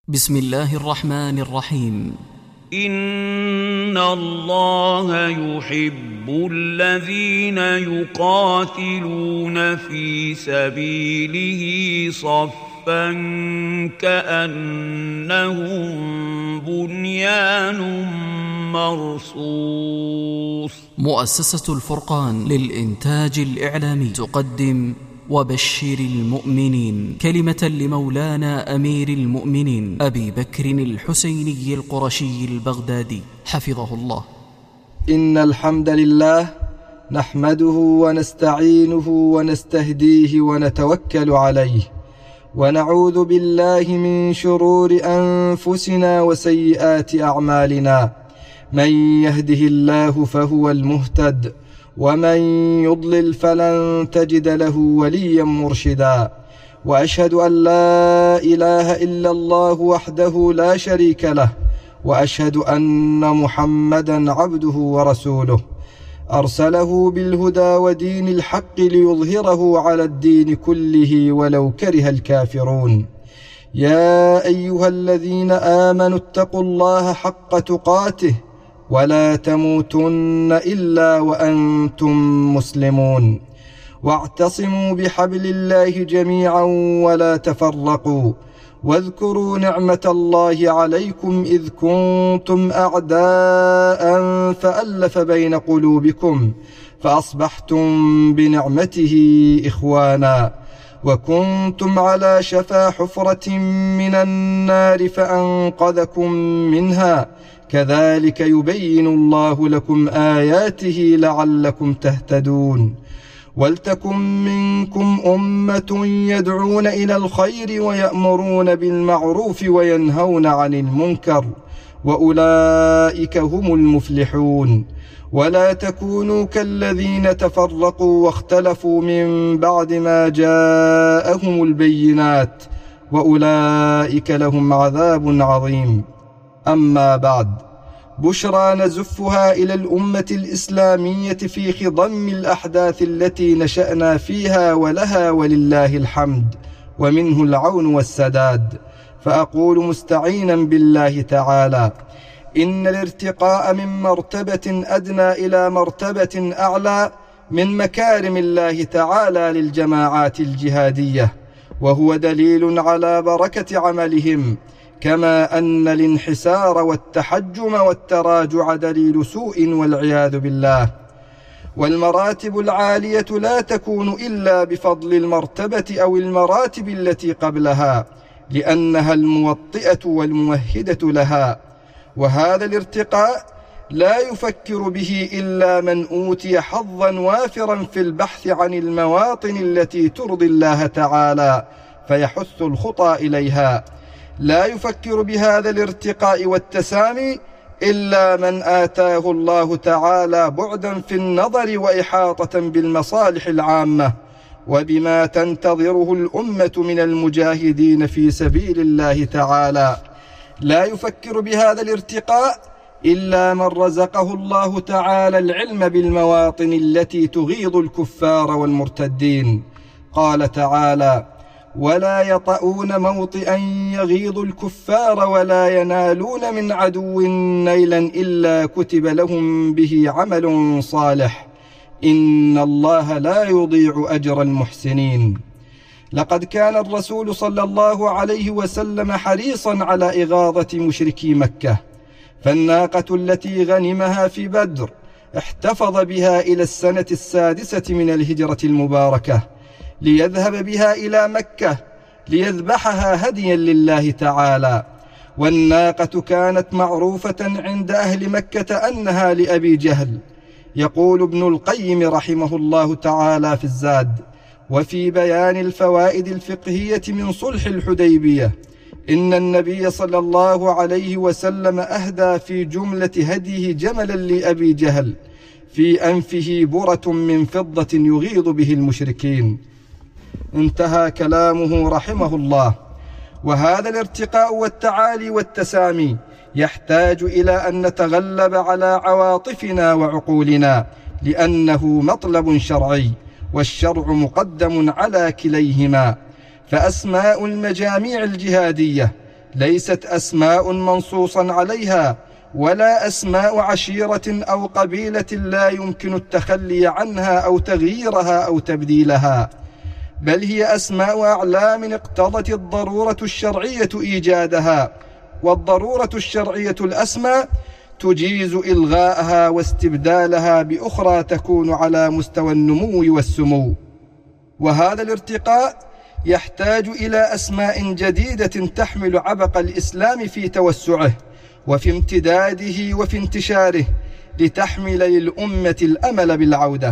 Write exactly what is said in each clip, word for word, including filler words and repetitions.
بسم الله الرحمن الرحيم. إن الله يحب الذين يقاتلون في سبيله صفا كأنهم بنيان مرصوص. مؤسسة الفرقان للإنتاج الإعلامي تقدم وبشر المؤمنين، كلمة لمولانا أمير المؤمنين أبي بكر الحسيني القرشي البغدادي حفظه الله. إن الحمد لله نحمده ونستعينه ونستهديه ونتوكل عليه، ونعوذ بالله من شرور أنفسنا وسيئات أعمالنا. من يهده الله فهو المهتد، ومن يضلل فلن تجد له وليا مرشدا. وأشهد أن لا إله إلا الله وحده لا شريك له، وأشهد أن محمدا عبده ورسوله، أرسله بالهدى ودين الحق ليظهره على الدين كله ولو كره الكافرون. يا أيها الذين آمنوا اتقوا الله حق تقاته ولا تموتن إلا وأنتم مسلمون، واعتصموا بحبل الله جميعا ولا تفرقوا، واذكروا نعمة الله عليكم إذ كنتم أعداء فألف بين قلوبكم فأصبحتم بنعمته إخوانا، وكنتم على شفا حفرة من النار فأنقذكم منها. كذلك يبين الله لكم آياته لعلكم تهتدون. ولتكن منكم أمة يدعون إلى الخير ويأمرون بالمعروف وينهون عن المنكر، وأولئك هم المفلحون. ولا تكونوا كالذين تفرقوا واختلفوا من بعد ما جاءهم البينات، وأولئك لهم عذاب عظيم. أما بعد، بشرى نزفها إلى الأمة الإسلامية في خضم الأحداث التي نشأنا فيها، ولها ولله الحمد ومنه العون والسداد. فأقول مستعينا بالله تعالى: إن الارتقاء من مرتبة أدنى إلى مرتبة أعلى من مكارم الله تعالى للجماعات الجهادية، وهو دليل على بركة عملهم، كما أن الانحسار والتحجم والتراجع دليل سوء والعياذ بالله. والمراتب العالية لا تكون إلا بفضل المرتبة أو المراتب التي قبلها، لأنها الموطئة والممهدة لها. وهذا الارتقاء لا يفكر به إلا من أوتي حظا وافرا في البحث عن المواطن التي ترضي الله تعالى فيحث الخطى إليها. لا يفكر بهذا الارتقاء والتسامي إلا من آتاه الله تعالى بعدا في النظر وإحاطة بالمصالح العامة وبما تنتظره الأمة من المجاهدين في سبيل الله تعالى. لا يفكر بهذا الارتقاء إلا من رزقه الله تعالى العلم بالمواطن التي تغيظ الكفار والمرتدين. قال تعالى: ولا يطؤون موطئا يغيظ الكفار ولا ينالون من عدو نيلا إلا كتب لهم به عمل صالح، إن الله لا يضيع أجر المحسنين. لقد كان الرسول صلى الله عليه وسلم حريصا على إغاظة مشركي مكة، فالناقة التي غنمها في بدر احتفظ بها إلى السنة السادسة من الهجرة المباركة ليذهب بها إلى مكة ليذبحها هديا لله تعالى. والناقة كانت معروفة عند أهل مكة أنها لأبي جهل. يقول ابن القيم رحمه الله تعالى في الزاد وفي بيان الفوائد الفقهية من صلح الحديبية: إن النبي صلى الله عليه وسلم أهدى في جملة هديه جملا لأبي جهل في أنفه برة من فضة يغيظ به المشركين. انتهى كلامه رحمه الله. وهذا الارتقاء والتعالي والتسامي يحتاج إلى أن نتغلب على عواطفنا وعقولنا، لأنه مطلب شرعي، والشرع مقدم على كليهما. فأسماء المجاميع الجهادية ليست أسماء منصوصا عليها، ولا أسماء عشيرة أو قبيلة لا يمكن التخلي عنها أو تغييرها أو تبديلها، بل هي أسماء أعلام اقتضت الضرورة الشرعية إيجادها، والضرورة الشرعية الأسماء تجيز إلغاءها واستبدالها بأخرى تكون على مستوى النمو والسمو. وهذا الارتقاء يحتاج إلى أسماء جديدة تحمل عبق الإسلام في توسعه وفي امتداده وفي انتشاره، لتحمل للأمة الأمل بالعودة.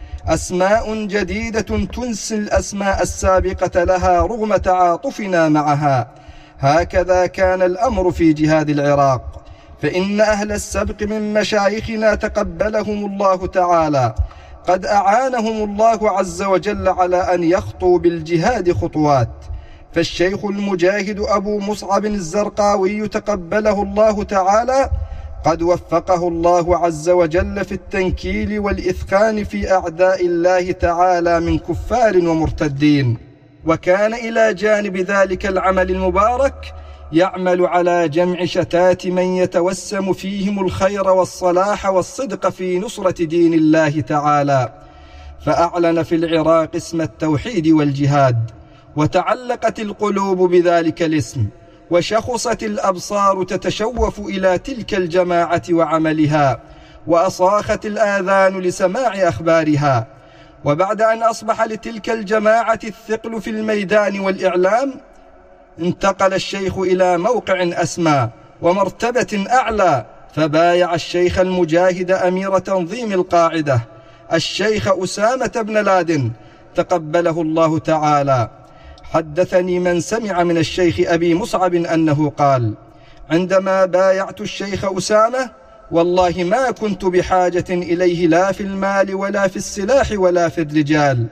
أسماء جديدة تنسي الأسماء السابقة لها رغم تعاطفنا معها. هكذا كان الأمر في جهاد العراق، فإن أهل السبق من مشايخنا تقبلهم الله تعالى قد أعانهم الله عز وجل على أن يخطوا بالجهاد خطوات. فالشيخ المجاهد أبو مصعب الزرقاوي تقبله الله تعالى قد وفقه الله عز وجل في التنكيل والإثخان في أعداء الله تعالى من كفار ومرتدين، وكان إلى جانب ذلك العمل المبارك يعمل على جمع شتات من يتوسم فيهم الخير والصلاح والصدق في نصرة دين الله تعالى، فأعلن في العراق اسم التوحيد والجهاد، وتعلقت القلوب بذلك الاسم، وشخصت الأبصار تتشوف إلى تلك الجماعة وعملها، وأصاخت الآذان لسماع أخبارها. وبعد أن أصبح لتلك الجماعة الثقل في الميدان والإعلام، انتقل الشيخ إلى موقع أسمى ومرتبة أعلى، فبايع الشيخ المجاهد أمير تنظيم القاعدة الشيخ أسامة بن لادن تقبله الله تعالى. حدثني من سمع من الشيخ أبي مصعب أنه قال: عندما بايعت الشيخ أسامة والله ما كنت بحاجة إليه لا في المال ولا في السلاح ولا في الرجال،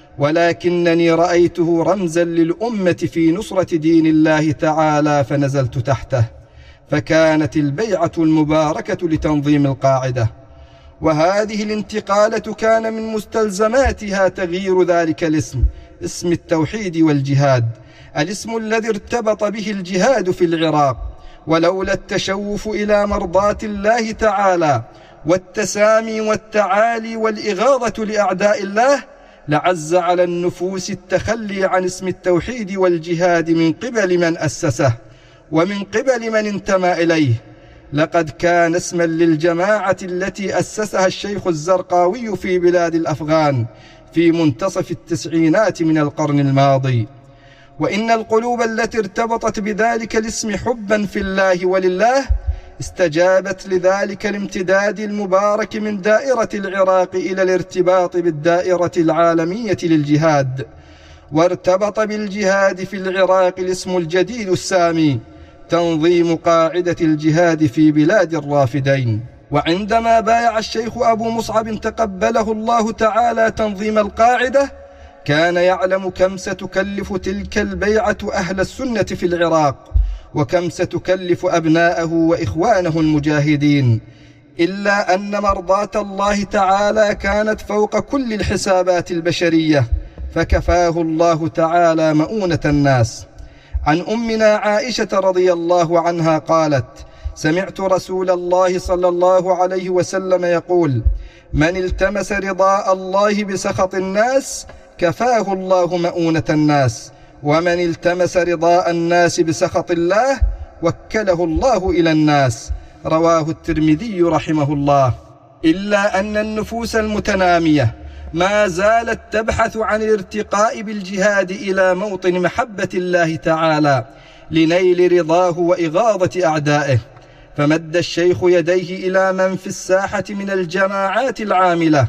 ولكنني رأيته رمزا للأمة في نصرة دين الله تعالى فنزلت تحته، فكانت البيعة المباركة لتنظيم القاعدة. وهذه الانتقالة كان من مستلزماتها تغيير ذلك الاسم، اسم التوحيد والجهاد، الاسم الذي ارتبط به الجهاد في العراق. ولولا التشوف إلى مرضاة الله تعالى والتسامي والتعالي والإغاظة لأعداء الله لعز على النفوس التخلي عن اسم التوحيد والجهاد من قبل من أسسه ومن قبل من انتمى إليه. لقد كان اسما للجماعة التي أسسها الشيخ الزرقاوي في بلاد الأفغان في منتصف التسعينات من القرن الماضي. وإن القلوب التي ارتبطت بذلك الاسم حبا في الله ولله استجابت لذلك الامتداد المبارك من دائرة العراق إلى الارتباط بالدائرة العالمية للجهاد. وارتبط بالجهاد في العراق الاسم الجديد السامي، تنظيم قاعدة الجهاد في بلاد الرافدين. وعندما بايع الشيخ أبو مصعب تقبله الله تعالى تنظيم القاعدة، كان يعلم كم ستكلف تلك البيعة أهل السنة في العراق، وكم ستكلف أبناءه وإخوانه المجاهدين، إلا أن مرضاة الله تعالى كانت فوق كل الحسابات البشرية، فكفاه الله تعالى مؤونة الناس. عن أمنا عائشة رضي الله عنها قالت: سمعت رسول الله صلى الله عليه وسلم يقول: من التمس رضاء الله بسخط الناس كفاه الله مؤونة الناس، ومن التمس رضاء الناس بسخط الله وكله الله إلى الناس. رواه الترمذي رحمه الله. إلا أن النفوس المتنامية ما زالت تبحث عن الارتقاء بالجهاد إلى موطن محبة الله تعالى لنيل رضاه وإغاظة أعدائه، فمد الشيخ يديه إلى من في الساحة من الجماعات العاملة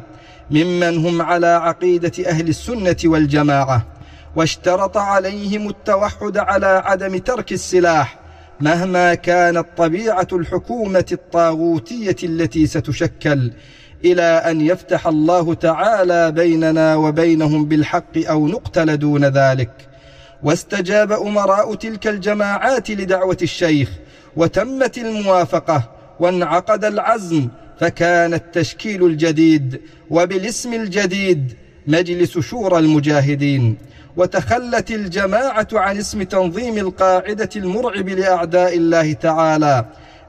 ممن هم على عقيدة أهل السنة والجماعة، واشترط عليهم التوحد على عدم ترك السلاح مهما كانت طبيعة الحكومة الطاغوتية التي ستشكل، إلى أن يفتح الله تعالى بيننا وبينهم بالحق أو نقتل دون ذلك. واستجاب أمراء تلك الجماعات لدعوة الشيخ، وتمت الموافقة وانعقد العزم، فكان التشكيل الجديد وبالاسم الجديد مجلس شورى المجاهدين. وتخلت الجماعة عن اسم تنظيم القاعدة المرعب لأعداء الله تعالى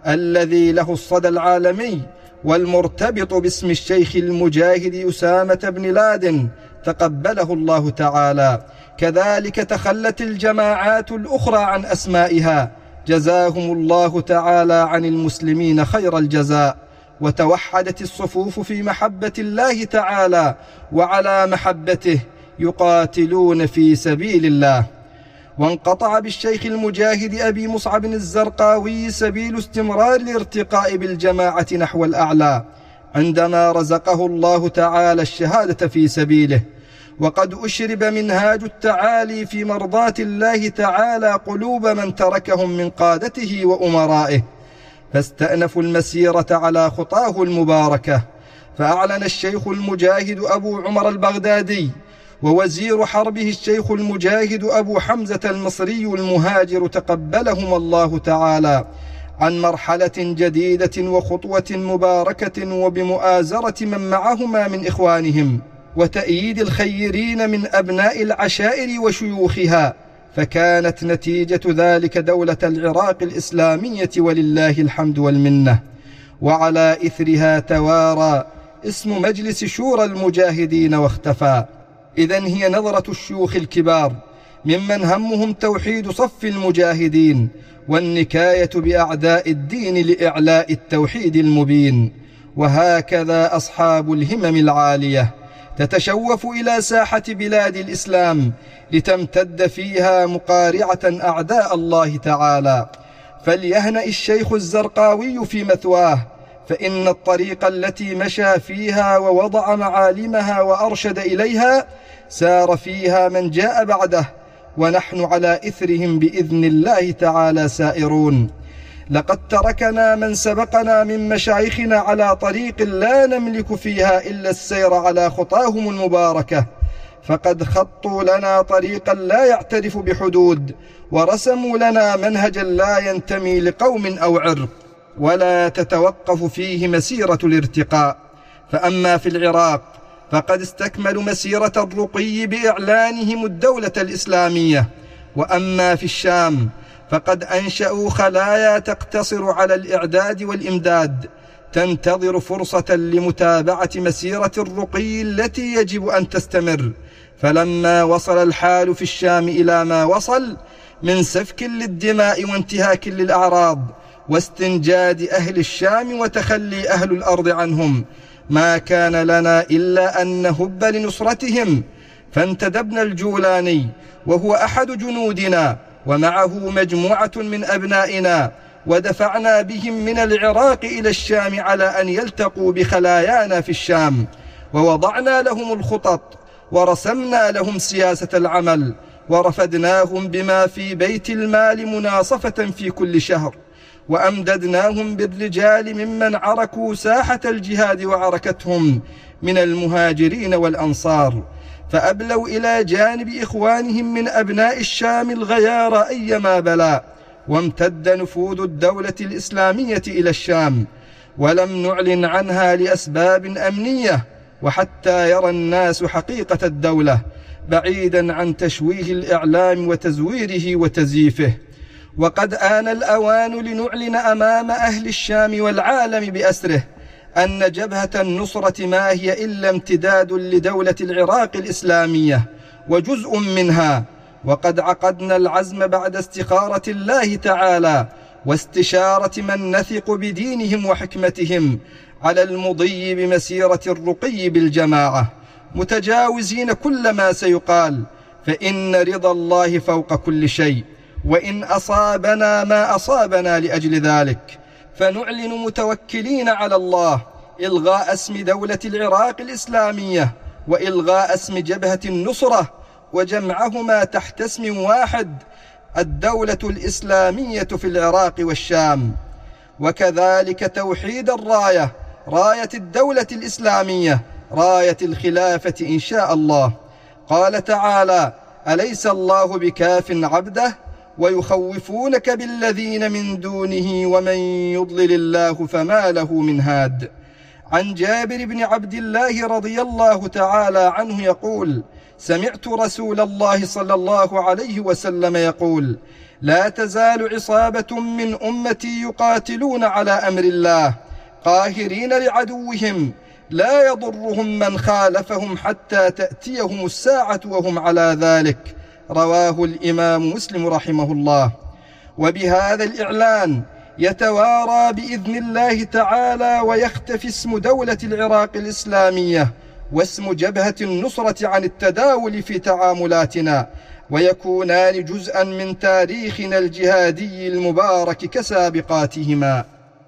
الذي له الصدى العالمي والمرتبط باسم الشيخ المجاهد أسامة بن لادن تقبله الله تعالى. كذلك تخلت الجماعات الأخرى عن أسمائها جزاهم الله تعالى عن المسلمين خير الجزاء، وتوحدت الصفوف في محبة الله تعالى وعلى محبته يقاتلون في سبيل الله. وانقطع بالشيخ المجاهد أبي مصعب الزرقاوي سبيل استمرار الارتقاء بالجماعة نحو الأعلى عندما رزقه الله تعالى الشهادة في سبيله، وقد أشرب منهاج التعالي في مرضاة الله تعالى قلوب من تركهم من قادته وأمرائه، فاستأنفوا المسيرة على خطاه المباركة. فأعلن الشيخ المجاهد أبو عمر البغدادي ووزير حربه الشيخ المجاهد أبو حمزة المصري المهاجر تقبلهما الله تعالى عن مرحلة جديدة وخطوة مباركة، وبمؤازرة من معهما من إخوانهم وتأييد الخيرين من أبناء العشائر وشيوخها، فكانت نتيجة ذلك دولة العراق الإسلامية ولله الحمد والمنة. وعلى إثرها توارى اسم مجلس شورى المجاهدين واختفى. إذن هي نظرة الشيوخ الكبار ممن همهم توحيد صف المجاهدين والنكاية بأعداء الدين لإعلاء التوحيد المبين. وهكذا أصحاب الهمم العالية تتشوف إلى ساحة بلاد الإسلام لتمتد فيها مقارعة أعداء الله تعالى. فليهنأ الشيخ الزرقاوي في مثواه، فإن الطريق التي مشى فيها ووضع معالمها وأرشد إليها سار فيها من جاء بعده، ونحن على إثرهم بإذن الله تعالى سائرون. لقد تركنا من سبقنا من مشايخنا على طريق لا نملك فيها إلا السير على خطاهم المباركة، فقد خطوا لنا طريقا لا يعترف بحدود، ورسموا لنا منهجا لا ينتمي لقوم أو عرق، ولا تتوقف فيه مسيرة الارتقاء. فأما في العراق فقد استكملوا مسيرة الرقي بإعلانهم الدولة الإسلامية، وأما في الشام فقد أنشأوا خلايا تقتصر على الإعداد والإمداد، تنتظر فرصة لمتابعة مسيرة الرقي التي يجب أن تستمر. فلما وصل الحال في الشام إلى ما وصل من سفك للدماء وانتهاك للأعراض واستنجاد أهل الشام وتخلي أهل الأرض عنهم، ما كان لنا إلا أن نهب لنصرتهم، فانتدبنا الجولاني وهو أحد جنودنا ومعه مجموعة من أبنائنا، ودفعنا بهم من العراق إلى الشام على أن يلتقوا بخلايانا في الشام، ووضعنا لهم الخطط ورسمنا لهم سياسة العمل، ورفدناهم بما في بيت المال مناصفة في كل شهر، وأمددناهم بالرجال ممن عركوا ساحة الجهاد وعركتهم من المهاجرين والأنصار، فأبلوا إلى جانب إخوانهم من أبناء الشام الغيار أيما بلاء، وامتد نفوذ الدولة الإسلامية إلى الشام، ولم نعلن عنها لأسباب أمنية، وحتى يرى الناس حقيقة الدولة بعيدا عن تشويه الإعلام وتزويره وتزييفه. وقد آن الأوان لنعلن أمام أهل الشام والعالم بأسره أن جبهة النصرة ما هي إلا امتداد لدولة العراق الإسلامية وجزء منها، وقد عقدنا العزم بعد استخارة الله تعالى واستشارة من نثق بدينهم وحكمتهم على المضي بمسيرة الرقي بالجماعة، متجاوزين كل ما سيقال، فإن رضا الله فوق كل شيء، وإن أصابنا ما أصابنا لأجل ذلك، فنعلن متوكلين على الله إلغاء اسم دولة العراق الإسلامية وإلغاء اسم جبهة النصرة، وجمعهما تحت اسم واحد، الدولة الإسلامية في العراق والشام. وكذلك توحيد الراية، راية الدولة الإسلامية، راية الخلافة إن شاء الله. قال تعالى: أليس الله بكاف عبده ويخوفونك بالذين من دونه ومن يضلل الله فما له من هاد. عن جابر بن عبد الله رضي الله تعالى عنه يقول: سمعت رسول الله صلى الله عليه وسلم يقول: لا تزال عصابة من أمتي يقاتلون على أمر الله قاهرين لعدوهم لا يضرهم من خالفهم حتى تأتيهم الساعة وهم على ذلك. رواه الإمام مسلم رحمه الله. وبهذا الإعلان يتوارى بإذن الله تعالى ويختفي اسم دولة العراق الإسلامية واسم جبهة النصرة عن التداول في تعاملاتنا، ويكونان جزءا من تاريخنا الجهادي المبارك كسابقاتهما.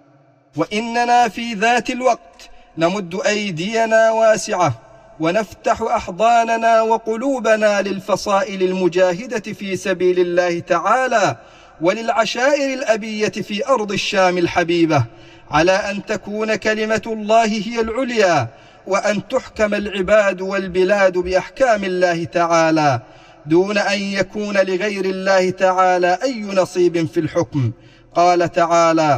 وإننا في ذات الوقت نمد أيدينا واسعة ونفتح أحضاننا وقلوبنا للفصائل المجاهدة في سبيل الله تعالى وللعشائر الأبية في أرض الشام الحبيبة، على أن تكون كلمة الله هي العليا، وأن تحكم العباد والبلاد بأحكام الله تعالى دون أن يكون لغير الله تعالى أي نصيب في الحكم. قال تعالى: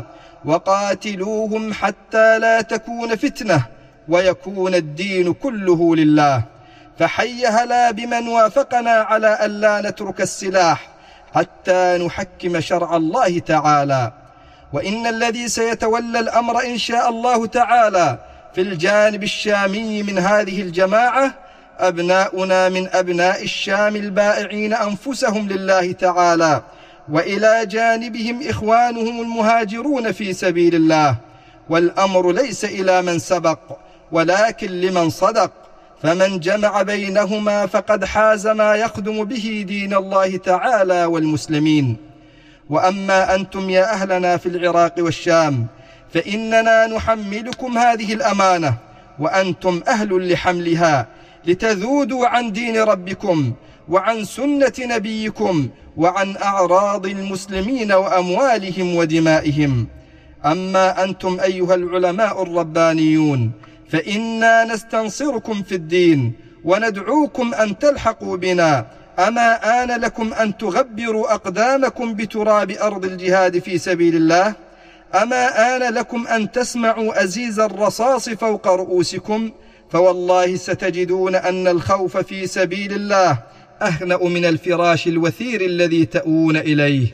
وقاتلوهم حتى لا تكون فتنة ويكون الدين كله لله. فحي هلا بمن وافقنا على أن لا نترك السلاح حتى نحكم شرع الله تعالى. وإن الذي سيتولى الأمر إن شاء الله تعالى في الجانب الشامي من هذه الجماعة أبناؤنا من أبناء الشام البائعين أنفسهم لله تعالى، وإلى جانبهم إخوانهم المهاجرون في سبيل الله. والأمر ليس إلى من سبق ولكن لمن صدق، فمن جمع بينهما فقد حاز ما يخدم به دين الله تعالى والمسلمين. وأما أنتم يا أهلنا في العراق والشام فإننا نحملكم هذه الأمانة وأنتم أهل لحملها، لتذودوا عن دين ربكم وعن سنة نبيكم وعن أعراض المسلمين وأموالهم ودمائهم. أما أنتم أيها العلماء الربانيون فإنا نستنصركم في الدين وندعوكم أن تلحقوا بنا. أما آن لكم أن تغبروا أقدامكم بتراب أرض الجهاد في سبيل الله؟ أما آن لكم أن تسمعوا أزيز الرصاص فوق رؤوسكم؟ فوالله ستجدون أن الخوف في سبيل الله أهنأ من الفراش الوثير الذي تأوون إليه.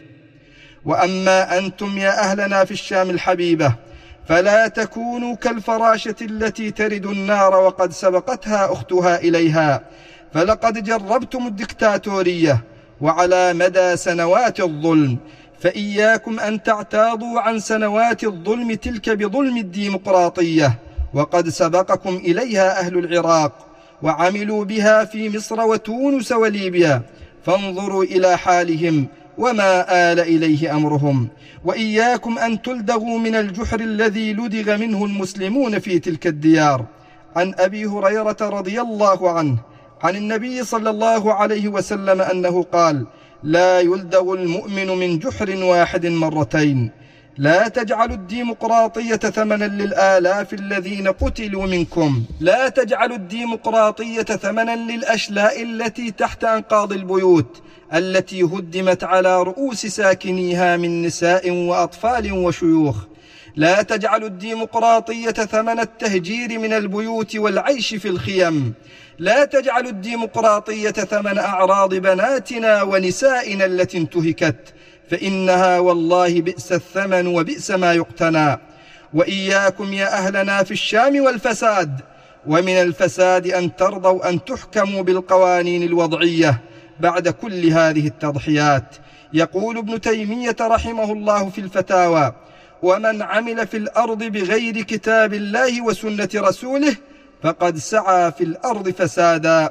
وأما أنتم يا أهلنا في الشام الحبيبة فلا تكونوا كالفراشة التي ترد النار وقد سبقتها أختها إليها، فلقد جربتم الدكتاتورية وعلى مدى سنوات الظلم، فإياكم أن تعتاضوا عن سنوات الظلم تلك بظلم الديمقراطية، وقد سبقكم إليها أهل العراق وعملوا بها في مصر وتونس وليبيا، فانظروا إلى حالهم وما آل إليه أمرهم. وإياكم أن تلدغوا من الجحر الذي لدغ منه المسلمون في تلك الديار. عن أبي هريرة رضي الله عنه عن النبي صلى الله عليه وسلم أنه قال: لا يلدغ المؤمن من جحر واحد مرتين. لا تجعلوا الديمقراطية ثمنا للآلاف الذين قتلوا منكم، لا تجعلوا الديمقراطية ثمنا للأشلاء التي تحت أنقاض البيوت التي هدمت على رؤوس ساكنيها من نساء وأطفال وشيوخ. لا تجعلوا الديمقراطية ثمن التهجير من البيوت والعيش في الخيم. لا تجعلوا الديمقراطية ثمن أعراض بناتنا ونسائنا التي انتهكت، فإنها والله بئس الثمن وبئس ما يقتنى. وإياكم يا أهلنا في الشام والفساد، ومن الفساد أن ترضوا أن تحكموا بالقوانين الوضعية بعد كل هذه التضحيات. يقول ابن تيمية رحمه الله في الفتاوى: ومن عمل في الأرض بغير كتاب الله وسنة رسوله فقد سعى في الأرض فسادا،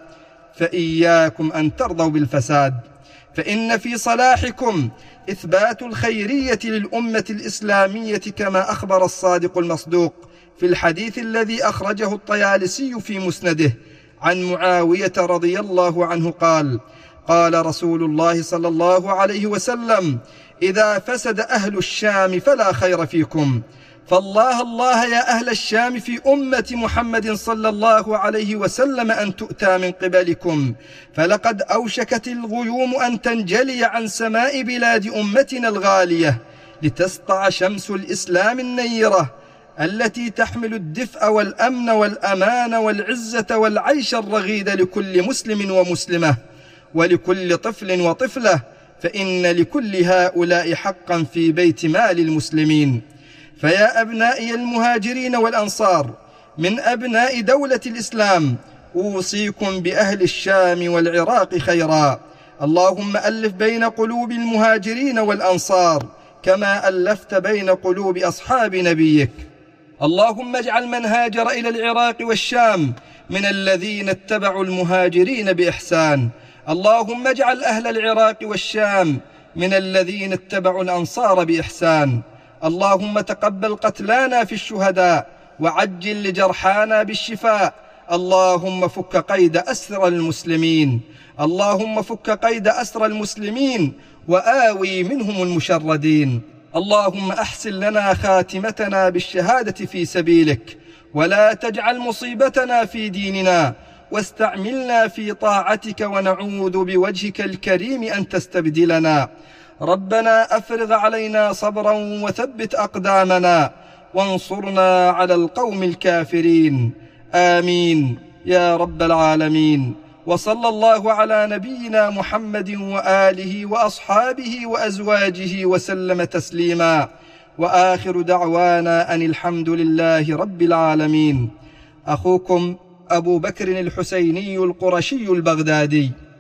فإياكم أن ترضوا بالفساد، فإن في صلاحكم إثبات الخيرية للأمة الإسلامية كما أخبر الصادق المصدوق في الحديث الذي أخرجه الطيالسي في مسنده عن معاوية رضي الله عنه قال: قال رسول الله صلى الله عليه وسلم: إذا فسد أهل الشام فلا خير فيكم، فالله الله يا أهل الشام في أمة محمد صلى الله عليه وسلم أن تؤتى من قبلكم، فلقد أوشكت الغيوم أن تنجلي عن سماء بلاد أمتنا الغالية لتسطع شمس الإسلام النيرة التي تحمل الدفء والأمن والأمان والعزة والعيش الرغيد لكل مسلم ومسلمة ولكل طفل وطفلة، فإن لكل هؤلاء حقا في بيت مال المسلمين. فيا أبنائي المهاجرين والأنصار من أبناء دولة الإسلام، أوصيكم بأهل الشام والعراق خيرا. اللهم ألف بين قلوب المهاجرين والأنصار كما ألفت بين قلوب أصحاب نبيك. اللهم اجعل من هاجر إلى العراق والشام من الذين اتبعوا المهاجرين بإحسان. اللهم اجعل أهل العراق والشام من الذين اتبعوا الأنصار بإحسان. اللهم تقبل قتلانا في الشهداء وعجل لجرحانا بالشفاء. اللهم فك قيد أسر المسلمين اللهم فك قيد أسر المسلمين وآوي منهم المشردين. اللهم أحسن لنا خاتمتنا بالشهادة في سبيلك، ولا تجعل مصيبتنا في ديننا، واستعملنا في طاعتك ونعوذ بوجهك الكريم أن تستبدلنا. ربنا أفرغ علينا صبرا وثبت أقدامنا وانصرنا على القوم الكافرين. آمين يا رب العالمين. وصلى الله على نبينا محمد وآله وأصحابه وأزواجه وسلم تسليما، وآخر دعوانا أن الحمد لله رب العالمين. أخوكم أبو بكر الحسيني القرشي البغدادي.